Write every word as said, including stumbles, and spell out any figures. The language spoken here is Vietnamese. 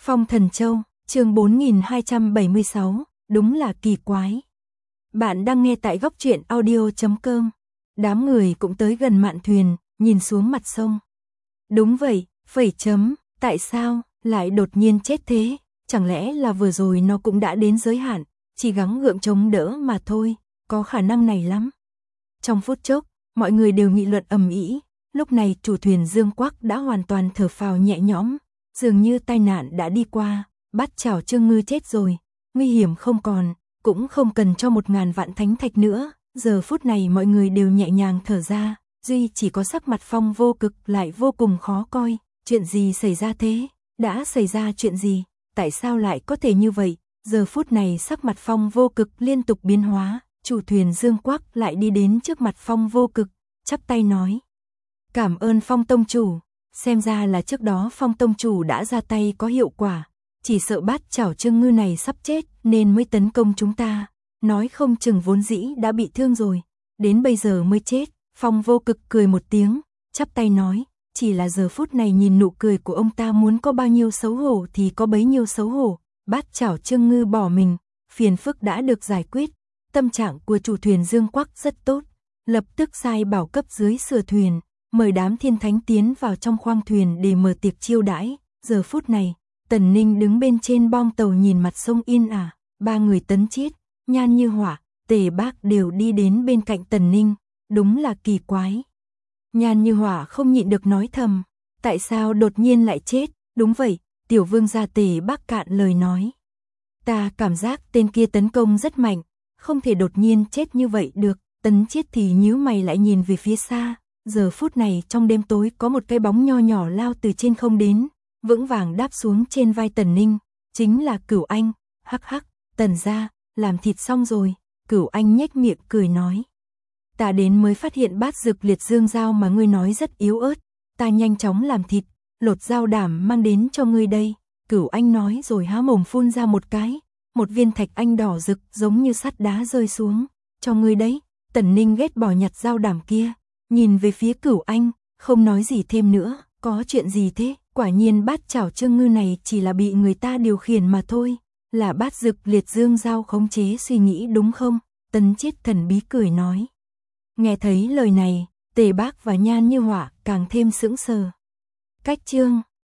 Phong Thần Châu, chương bốn nghìn hai trăm bảy mươi sáu, đúng là kỳ quái. Bạn đang nghe tại góc truyện audio chấm com. Đám người cũng tới gần mạn thuyền, nhìn xuống mặt sông. Đúng vậy, phẩy chấm, tại sao lại đột nhiên chết thế? Chẳng lẽ là vừa rồi nó cũng đã đến giới hạn, chỉ gắng gượng chống đỡ mà thôi, có khả năng này lắm. Trong phút chốc, mọi người đều nghị luận ầm ĩ. Lúc này chủ thuyền Dương Quắc đã hoàn toàn thở phào nhẹ nhõm, dường như tai nạn đã đi qua, Bát Chảo Trương Ngư chết rồi, nguy hiểm không còn, cũng không cần cho một ngàn vạn thánh thạch nữa. Giờ phút này mọi người đều nhẹ nhàng thở ra, duy chỉ có sắc mặt Phong Vô Cực lại vô cùng khó coi. Chuyện gì xảy ra thế? Đã xảy ra chuyện gì? Tại sao lại có thể như vậy? Giờ phút này sắc mặt Phong Vô Cực liên tục biến hóa, chủ thuyền Dương Quắc lại đi đến trước mặt Phong Vô Cực, chắp tay nói: "Cảm ơn Phong tông chủ, xem ra là trước đó Phong tông chủ đã ra tay có hiệu quả, chỉ sợ Bát Chảo Trương Ngư này sắp chết nên mới tấn công chúng ta, nói không chừng vốn dĩ đã bị thương rồi, đến bây giờ mới chết." Phong Vô Cực cười một tiếng, chắp tay nói: "Chỉ là giờ phút này nhìn nụ cười của ông ta muốn có bao nhiêu xấu hổ thì có bấy nhiêu xấu hổ, Bát Chảo Trương Ngư bỏ mình, phiền phức đã được giải quyết." Tâm trạng của chủ thuyền Dương Quắc rất tốt, lập tức sai bảo cấp dưới sửa thuyền, mời đám thiên thánh tiến vào trong khoang thuyền để mở tiệc chiêu đãi. Giờ phút này, Tần Ninh đứng bên trên bong tàu nhìn mặt sông yên ả, ba người Tấn Chiết, Nhan Như Hỏa, Tề Bác đều đi đến bên cạnh Tần Ninh, đúng là kỳ quái. Nhan Như Hỏa không nhịn được nói thầm, tại sao đột nhiên lại chết? Đúng vậy, tiểu vương gia Tề Bác cạn lời nói. Ta cảm giác tên kia tấn công rất mạnh, không thể đột nhiên chết như vậy được. Tấn Chiết thì nhíu mày lại nhìn về phía xa. Giờ phút này trong đêm tối có một cái bóng nho nhỏ lao từ trên không đến, vững vàng đáp xuống trên vai Tần Ninh, chính là Cửu Anh. Hắc hắc, Tần gia, làm thịt xong rồi. Cửu Anh nhếch miệng cười nói: "Ta đến mới phát hiện bát dực liệt dương dao mà ngươi nói rất yếu ớt, ta nhanh chóng làm thịt, lột dao đảm mang đến cho ngươi đây." Cửu Anh nói rồi há mồm phun ra một cái, một viên thạch anh đỏ rực giống như sắt đá rơi xuống. "Cho ngươi đấy." Tần Ninh ghét bỏ nhặt dao đảm kia, nhìn về phía Cửu Anh, không nói gì thêm nữa. "Có chuyện gì thế?" Quả nhiên Bát Chảo Trương Ngư này chỉ là bị người ta điều khiển mà thôi, là bát dực liệt dương dao khống chế suy nghĩ đúng không? Tấn Chiết thần bí cười nói. Nghe thấy lời này, Tề Bác và Nhan Như Hỏa càng thêm sững sờ. Cách chương